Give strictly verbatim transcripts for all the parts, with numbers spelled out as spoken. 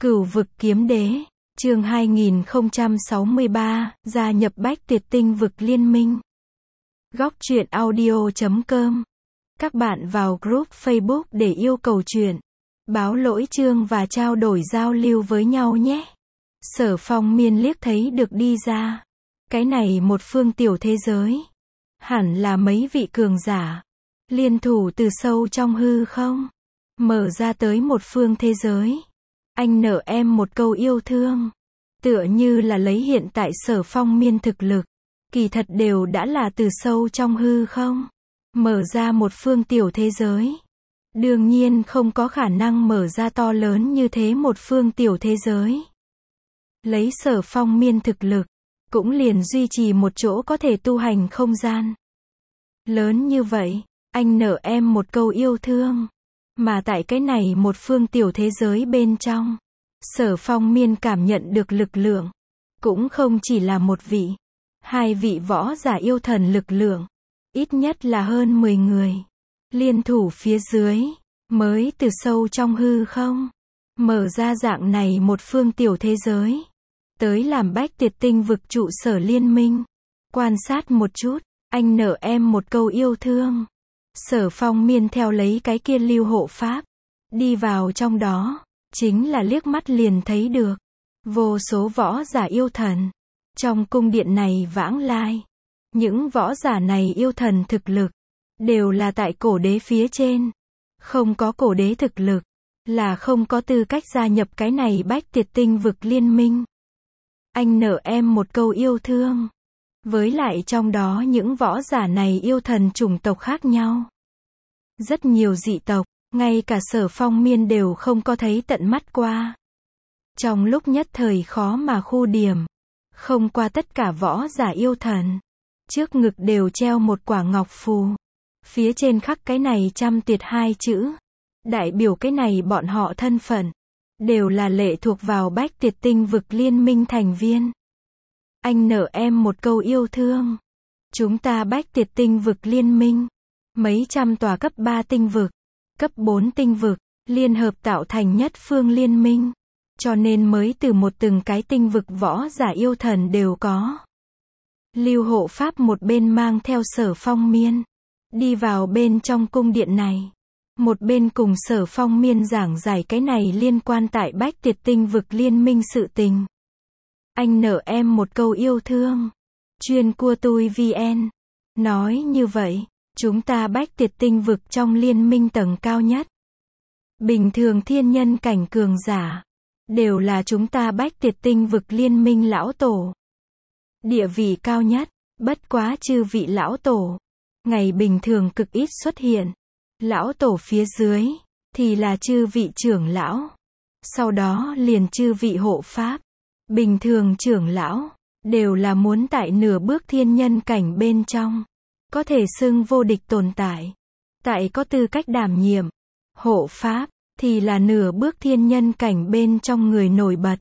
Cửu vực kiếm đế, chương hai nghìn không trăm sáu mươi ba, gia nhập Bách Tuyệt Tinh vực liên minh. Góc truyện audio chấm com. Các bạn vào group Facebook để yêu cầu truyện, báo lỗi chương và trao đổi giao lưu với nhau nhé. Sở Phong Miên liếc thấy được đi ra. Cái này một phương tiểu thế giới. Hẳn là mấy vị cường giả. Liên thủ từ sâu trong hư không. Mở ra tới một phương thế giới. Anh nợ em một câu yêu thương. Tựa như là lấy hiện tại Sở Phong Miên thực lực. Kỳ thật đều đã là từ sâu trong hư không. Mở ra một phương tiểu thế giới. Đương nhiên không có khả năng mở ra to lớn như thế một phương tiểu thế giới. Lấy Sở Phong Miên thực lực, cũng liền duy trì một chỗ có thể tu hành không gian. Lớn như vậy, anh nợ em một câu yêu thương. Mà tại cái này một phương tiểu thế giới bên trong, Sở Phong Miên cảm nhận được lực lượng. Cũng không chỉ là một vị, hai vị võ giả yêu thần lực lượng. Ít nhất là hơn mười người. Liên thủ phía dưới, mới từ sâu trong hư không. Mở ra dạng này một phương tiểu thế giới. Tới làm Bách Tuyệt Tinh vực trụ sở liên minh. Quan sát một chút, anh nợ em một câu yêu thương. Sở Phong Miên theo lấy cái kia lưu hộ pháp. Đi vào trong đó, chính là liếc mắt liền thấy được. Vô số võ giả yêu thần. Trong cung điện này vãng lai. Những võ giả này yêu thần thực lực. Đều là tại cổ đế phía trên. Không có cổ đế thực lực. Là không có tư cách gia nhập cái này Bách Tuyệt Tinh vực liên minh. Anh nợ em một câu yêu thương. Với lại trong đó những võ giả này yêu thần chủng tộc khác nhau. Rất nhiều dị tộc, ngay cả Sở Phong Miên đều không có thấy tận mắt qua. Trong lúc nhất thời khó mà khu điểm. Không qua tất cả võ giả yêu thần. Trước ngực đều treo một quả ngọc phù. Phía trên khắc cái này trăm tuyệt hai chữ. Đại biểu cái này bọn họ thân phận. Đều là lệ thuộc vào Bách Tuyệt Tinh vực liên minh thành viên. Anh nợ em một câu yêu thương. Chúng ta Bách Tuyệt Tinh vực liên minh. Mấy trăm tòa cấp ba tinh vực, cấp bốn tinh vực, liên hợp tạo thành nhất phương liên minh. Cho nên mới từ một từng cái tinh vực võ giả yêu thần đều có. Lưu hộ pháp một bên mang theo Sở Phong Miên. Đi vào bên trong cung điện này. Một bên cùng Sở Phong Miên giảng giải cái này liên quan tại Bách Tuyệt Tinh vực liên minh sự tình. Anh nợ em một câu yêu thương. Chuyên cua tui vn. Nói như vậy, chúng ta Bách Tuyệt Tinh vực trong liên minh tầng cao nhất. Bình thường thiên nhân cảnh cường giả. Đều là chúng ta Bách Tuyệt Tinh vực liên minh lão tổ. Địa vị cao nhất, bất quá chư vị lão tổ. Ngày bình thường cực ít xuất hiện. Lão tổ phía dưới, thì là chư vị trưởng lão. Sau đó liền chư vị hộ pháp. Bình thường trưởng lão, đều là muốn tại nửa bước thiên nhân cảnh bên trong. Có thể xưng vô địch tồn tại. Tại có tư cách đảm nhiệm. Hộ pháp, thì là nửa bước thiên nhân cảnh bên trong người nổi bật.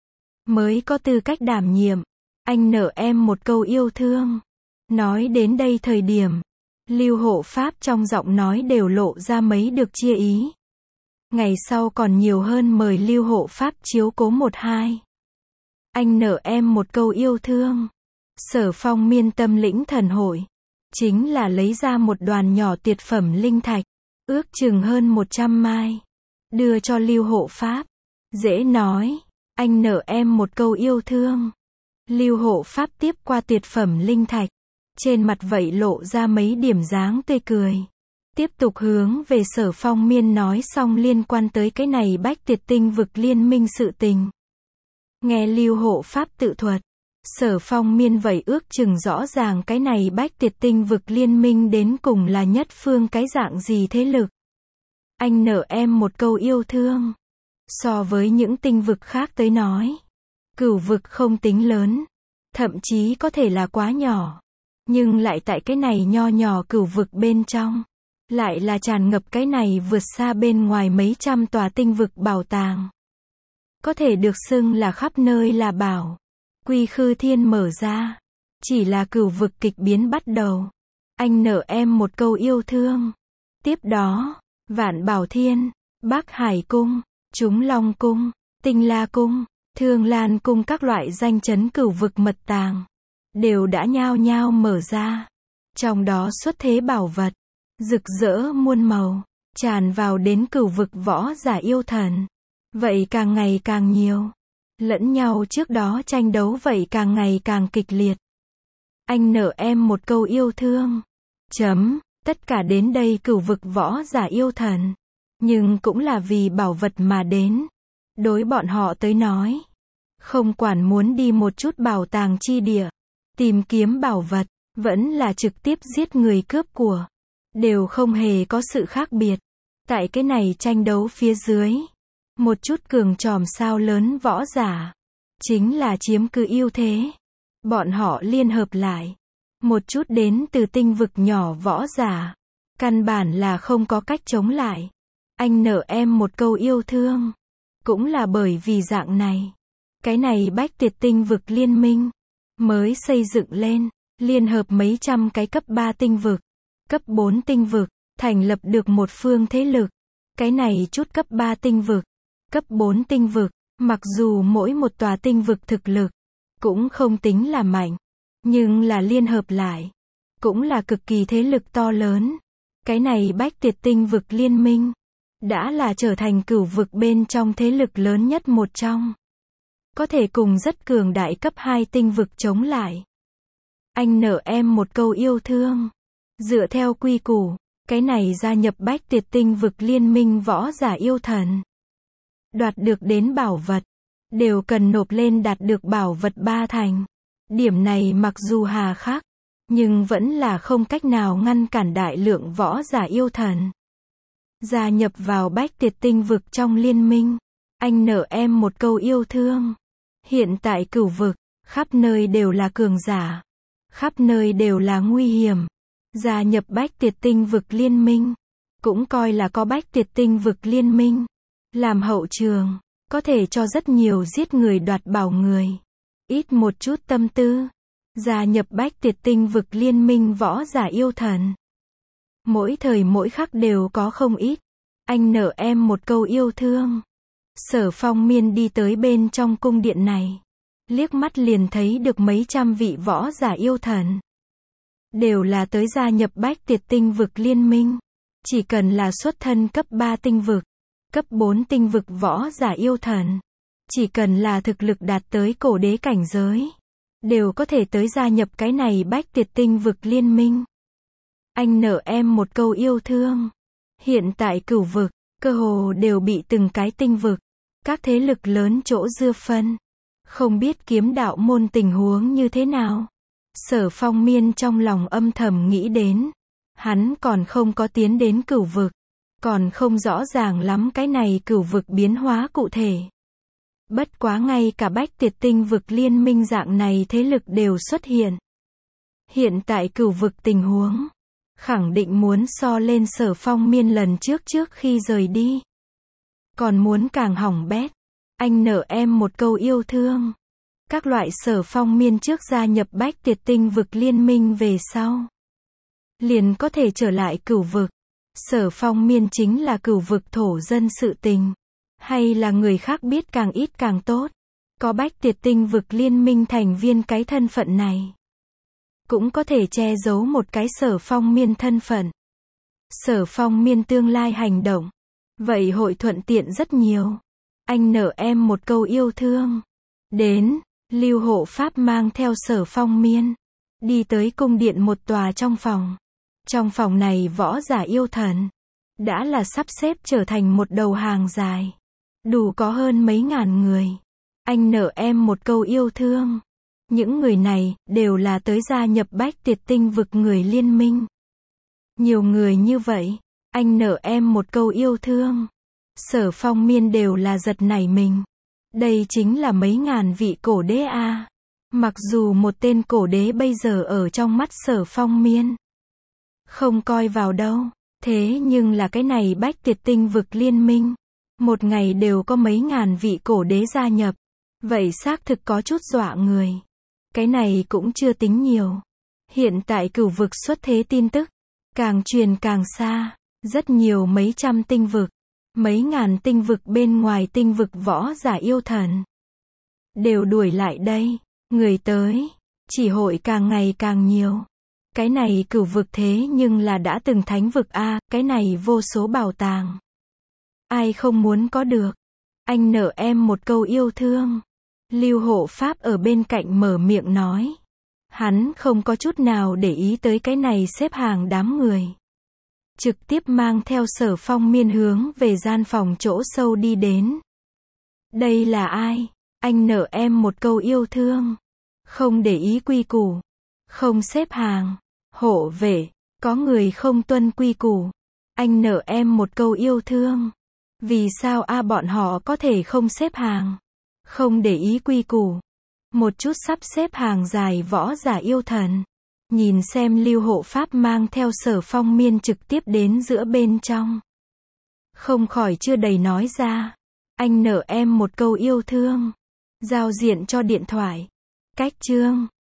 Mới có tư cách đảm nhiệm. Anh nợ em một câu yêu thương. Nói đến đây thời điểm. Lưu hộ pháp trong giọng nói đều lộ ra mấy được chia ý. Ngày sau còn nhiều hơn mời lưu hộ pháp chiếu cố một hai. Anh nợ em một câu yêu thương. Sở Phong Miên tâm lĩnh thần hội. Chính là lấy ra một đoàn nhỏ tuyệt phẩm linh thạch. Ước chừng hơn một trăm mai. Đưa cho lưu hộ pháp. Dễ nói. Anh nợ em một câu yêu thương. Lưu hộ pháp tiếp qua tuyệt phẩm linh thạch. Trên mặt vậy lộ ra mấy điểm dáng tươi cười. Tiếp tục hướng về Sở Phong Miên nói xong liên quan tới cái này Bách Tuyệt Tinh vực liên minh sự tình. Nghe lưu hộ pháp tự thuật. Sở Phong Miên vậy ước chừng rõ ràng cái này Bách Tuyệt Tinh vực liên minh đến cùng là nhất phương cái dạng gì thế lực. Anh nợ em một câu yêu thương. So với những tinh vực khác tới nói. Cửu vực không tính lớn. Thậm chí có thể là quá nhỏ. Nhưng lại tại cái này nho nhỏ cửu vực bên trong. Lại là tràn ngập cái này vượt xa bên ngoài mấy trăm tòa tinh vực bảo tàng. Có thể được xưng là khắp nơi là bảo. Quy khư thiên mở ra. Chỉ là cửu vực kịch biến bắt đầu. Anh nợ em một câu yêu thương. Tiếp đó, Vạn Bảo Thiên, Bắc Hải Cung, Chúng Long Cung, Tinh La Cung, Thương Lan Cung, các loại danh chấn cửu vực mật tàng đều đã nhao nhao mở ra. Trong đó xuất thế bảo vật rực rỡ muôn màu, tràn vào đến cửu vực võ giả yêu thần. Vậy càng ngày càng nhiều. Lẫn nhau trước đó tranh đấu vậy càng ngày càng kịch liệt. Anh nợ em một câu yêu thương. Chấm. Tất cả đến đây cửu vực võ giả yêu thần. Nhưng cũng là vì bảo vật mà đến. Đối bọn họ tới nói. Không quản muốn đi một chút bảo tàng chi địa. Tìm kiếm bảo vật. Vẫn là trực tiếp giết người cướp của. Đều không hề có sự khác biệt. Tại cái này tranh đấu phía dưới. Một chút cường tròm sao lớn võ giả. Chính là chiếm cứ ưu thế. Bọn họ liên hợp lại. Một chút đến từ tinh vực nhỏ võ giả. Căn bản là không có cách chống lại. Anh nợ em một câu yêu thương. Cũng là bởi vì dạng này. Cái này bách tuyệt tinh vực liên minh. Mới xây dựng lên. Liên hợp mấy trăm cái cấp ba tinh vực. Cấp bốn tinh vực. Thành lập được một phương thế lực. Cái này chút cấp ba tinh vực. Cấp bốn tinh vực. Mặc dù mỗi một tòa tinh vực thực lực. Cũng không tính là mạnh. Nhưng là liên hợp lại. Cũng là cực kỳ thế lực to lớn. Cái này bách tuyệt tinh vực liên minh. Đã là trở thành cửu vực bên trong thế lực lớn nhất một trong. Có thể cùng rất cường đại cấp hai tinh vực chống lại. Anh nợ em một câu yêu thương. Dựa theo quy củ. Cái này gia nhập bách tuyệt tinh vực liên minh võ giả yêu thần. Đoạt được đến bảo vật. Đều cần nộp lên đạt được bảo vật ba thành. Điểm này mặc dù hà khắc. Nhưng vẫn là không cách nào ngăn cản đại lượng võ giả yêu thần. Gia nhập vào bách tuyệt tinh vực trong liên minh. Anh nợ em một câu yêu thương. Hiện tại cửu vực. Khắp nơi đều là cường giả. Khắp nơi đều là nguy hiểm. Gia nhập bách tuyệt tinh vực liên minh. Cũng coi là có bách tuyệt tinh vực liên minh. Làm hậu trường. Có thể cho rất nhiều giết người đoạt bảo người. Ít một chút tâm tư. Gia nhập bách tuyệt tinh vực liên minh võ giả yêu thần. Mỗi thời mỗi khắc đều có không ít. Anh nợ em một câu yêu thương. Sở Phong Miên đi tới bên trong cung điện này. Liếc mắt liền thấy được mấy trăm vị võ giả yêu thần. Đều là tới gia nhập bách tuyệt tinh vực liên minh. Chỉ cần là xuất thân cấp ba tinh vực. Cấp bốn tinh vực võ giả yêu thần. Chỉ cần là thực lực đạt tới cổ đế cảnh giới. Đều có thể tới gia nhập cái này bách tuyệt tinh vực liên minh. Anh nợ em một câu yêu thương. Hiện tại cửu vực, cơ hồ đều bị từng cái tinh vực. Các thế lực lớn chỗ dưa phân. Không biết kiếm đạo môn tình huống như thế nào. Sở Phong Miên trong lòng âm thầm nghĩ đến. Hắn còn không có tiến đến cửu vực. Còn không rõ ràng lắm cái này cửu vực biến hóa cụ thể. Bất quá ngay cả bách tuyệt tinh vực liên minh dạng này thế lực đều xuất hiện. Hiện tại cửu vực tình huống. Khẳng định muốn so lên Sở Phong Miên lần trước trước khi rời đi. Còn muốn càng hỏng bét. Anh nợ em một câu yêu thương. Các loại Sở Phong Miên trước gia nhập bách tuyệt tinh vực liên minh về sau. Liền có thể trở lại cửu vực. Sở Phong Miên chính là cửu vực thổ dân sự tình. Hay là người khác biết càng ít càng tốt. Có bách tuyệt tinh vực liên minh thành viên cái thân phận này. Cũng có thể che giấu một cái Sở Phong Miên thân phận. Sở Phong Miên tương lai hành động. Vậy hội thuận tiện rất nhiều. Anh nợ em một câu yêu thương. Đến, Lưu Hộ Pháp mang theo Sở Phong Miên. Đi tới cung điện một tòa trong phòng. Trong phòng này võ giả yêu thần. Đã là sắp xếp trở thành một đầu hàng dài. Đủ có hơn mấy ngàn người. Anh nợ em một câu yêu thương. Những người này, đều là tới gia nhập bách tuyệt tinh vực người liên minh. Nhiều người như vậy. Anh nợ em một câu yêu thương. Sở Phong Miên đều là giật nảy mình. Đây chính là mấy ngàn vị cổ đế a. À. Mặc dù một tên cổ đế bây giờ ở trong mắt Sở Phong Miên. Không coi vào đâu. Thế nhưng là cái này bách tuyệt tinh vực liên minh. Một ngày đều có mấy ngàn vị cổ đế gia nhập. Vậy xác thực có chút dọa người. Cái này cũng chưa tính nhiều. Hiện tại cửu vực xuất thế tin tức. Càng truyền càng xa. Rất nhiều mấy trăm tinh vực. Mấy ngàn tinh vực bên ngoài tinh vực võ giả yêu thần đều đuổi lại đây. Người tới chỉ hội càng ngày càng nhiều. Cái này cửu vực thế nhưng là đã từng thánh vực a, cái này vô số bảo tàng. Ai không muốn có được. Anh nợ em một câu yêu thương. Lưu hộ pháp ở bên cạnh mở miệng nói. Hắn không có chút nào để ý tới cái này xếp hàng đám người. Trực tiếp mang theo Sở Phong Miên hướng về gian phòng chỗ sâu đi đến. Đây là ai? Anh nợ em một câu yêu thương. Không để ý quy củ. Không xếp hàng. Hộ vệ. Có người không tuân quy củ. Anh nợ em một câu yêu thương. Vì sao a bọn họ có thể không xếp hàng? Không để ý quy củ. Một chút sắp xếp hàng dài võ giả yêu thần. Nhìn xem Lưu hộ pháp mang theo Sở Phong Miên trực tiếp đến giữa bên trong. Không khỏi chưa đầy nói ra. Anh nợ em một câu yêu thương. Giao diện cho điện thoại. Cách chương.